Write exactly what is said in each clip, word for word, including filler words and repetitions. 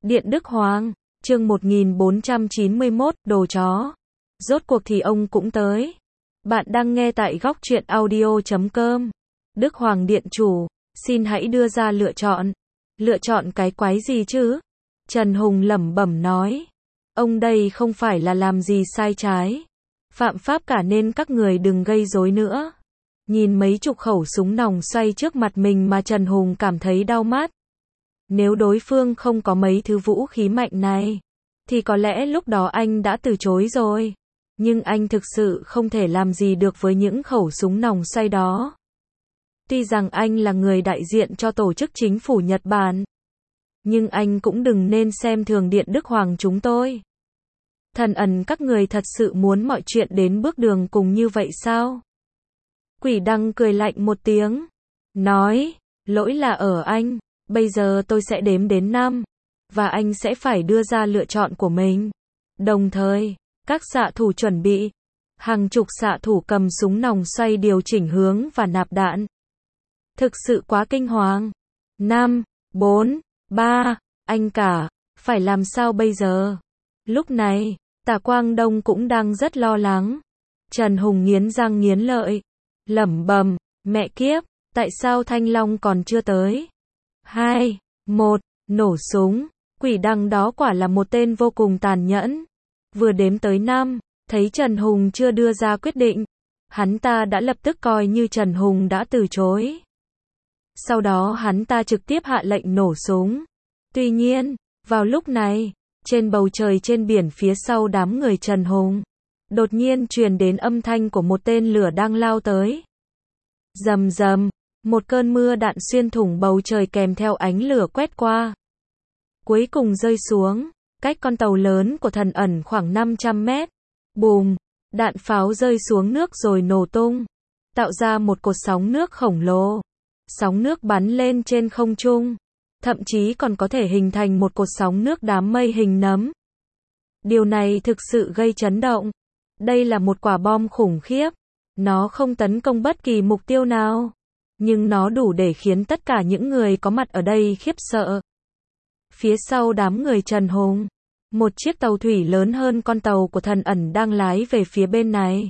Điện Đức Hoàng, chương một nghìn bốn trăm chín mươi mốt, đồ chó. Rốt cuộc thì ông cũng tới. Bạn đang nghe tại góc truyện audio chấm com. Đức Hoàng Điện Chủ, xin hãy đưa ra lựa chọn. Lựa chọn cái quái gì chứ? Trần Hùng lẩm bẩm nói. Ông đây không phải là làm gì sai trái. Phạm pháp cả nên các người đừng gây rối nữa. Nhìn mấy chục khẩu súng nòng xoay trước mặt mình mà Trần Hùng cảm thấy đau mắt. Nếu đối phương không có mấy thứ vũ khí mạnh này, thì có lẽ lúc đó anh đã từ chối rồi. Nhưng anh thực sự không thể làm gì được với những khẩu súng nòng xoay đó. Tuy rằng anh là người đại diện cho tổ chức chính phủ Nhật Bản, nhưng anh cũng đừng nên xem thường Điện Đức Hoàng chúng tôi. Thần ẩn các người thật sự muốn mọi chuyện đến bước đường cùng như vậy sao? Quỷ Đăng cười lạnh một tiếng, nói, lỗi là ở anh, bây giờ tôi sẽ đếm đến năm, và anh sẽ phải đưa ra lựa chọn của mình. Đồng thời, các xạ thủ chuẩn bị. Hàng chục xạ thủ cầm súng nòng xoay điều chỉnh hướng và nạp đạn. Thực sự quá kinh hoàng. năm, bốn, ba, anh cả, phải làm sao bây giờ? Lúc này, Tả Quang Đông cũng đang rất lo lắng. Trần Hùng nghiến răng nghiến lợi, lẩm bẩm, mẹ kiếp, tại sao Thanh Long còn chưa tới? hai, một, nổ súng. Quỷ Đăng đó quả là một tên vô cùng tàn nhẫn. Vừa đếm tới năm, thấy Trần Hùng chưa đưa ra quyết định, hắn ta đã lập tức coi như Trần Hùng đã từ chối. Sau đó hắn ta trực tiếp hạ lệnh nổ súng. Tuy nhiên, vào lúc này, trên bầu trời trên biển phía sau đám người Trần Hùng, đột nhiên truyền đến âm thanh của một tên lửa đang lao tới. Rầm rầm, một cơn mưa đạn xuyên thủng bầu trời kèm theo ánh lửa quét qua. Cuối cùng rơi xuống, cách con tàu lớn của Thần ẩn khoảng năm trăm mét. Bùm, đạn pháo rơi xuống nước rồi nổ tung, tạo ra một cột sóng nước khổng lồ. Sóng nước bắn lên trên không trung, thậm chí còn có thể hình thành một cột sóng nước đám mây hình nấm. Điều này thực sự gây chấn động. Đây là một quả bom khủng khiếp. Nó không tấn công bất kỳ mục tiêu nào, nhưng nó đủ để khiến tất cả những người có mặt ở đây khiếp sợ. Phía sau đám người Trần Hùng, một chiếc tàu thủy lớn hơn con tàu của Thần ẩn đang lái về phía bên này.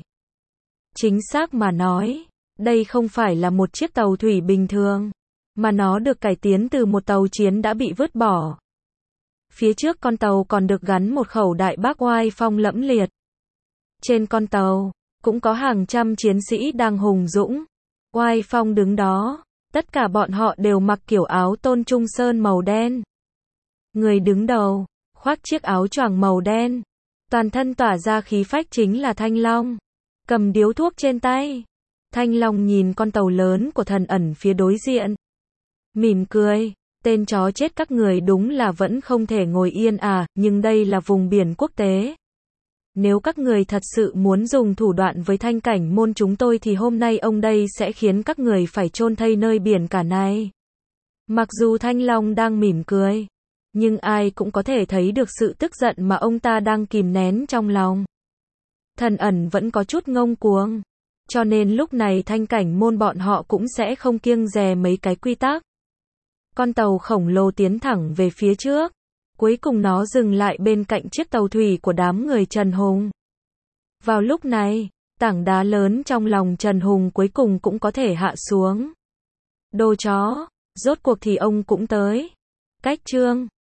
Chính xác mà nói, đây không phải là một chiếc tàu thủy bình thường, mà nó được cải tiến từ một tàu chiến đã bị vứt bỏ. Phía trước con tàu còn được gắn một khẩu đại bác oai phong lẫm liệt. Trên con tàu, cũng có hàng trăm chiến sĩ đang hùng dũng, oai phong đứng đó. Tất cả bọn họ đều mặc kiểu áo tôn trung sơn màu đen. Người đứng đầu, khoác chiếc áo choàng màu đen, toàn thân tỏa ra khí phách chính là Thanh Long, cầm điếu thuốc trên tay. Thanh Long nhìn con tàu lớn của Thần ẩn phía đối diện, mỉm cười, tên chó chết các người đúng là vẫn không thể ngồi yên à, nhưng đây là vùng biển quốc tế. Nếu các người thật sự muốn dùng thủ đoạn với Thanh Cảnh môn chúng tôi thì hôm nay ông đây sẽ khiến các người phải chôn thây nơi biển cả này. Mặc dù Thanh Long đang mỉm cười, nhưng ai cũng có thể thấy được sự tức giận mà ông ta đang kìm nén trong lòng. Thần ẩn vẫn có chút ngông cuồng, cho nên lúc này Thanh Cảnh môn bọn họ cũng sẽ không kiêng dè mấy cái quy tắc. Con tàu khổng lồ tiến thẳng về phía trước, cuối cùng nó dừng lại bên cạnh chiếc tàu thủy của đám người Trần Hùng. Vào lúc này, tảng đá lớn trong lòng Trần Hùng cuối cùng cũng có thể hạ xuống. Đồ chó, rốt cuộc thì ông cũng tới. Cách chương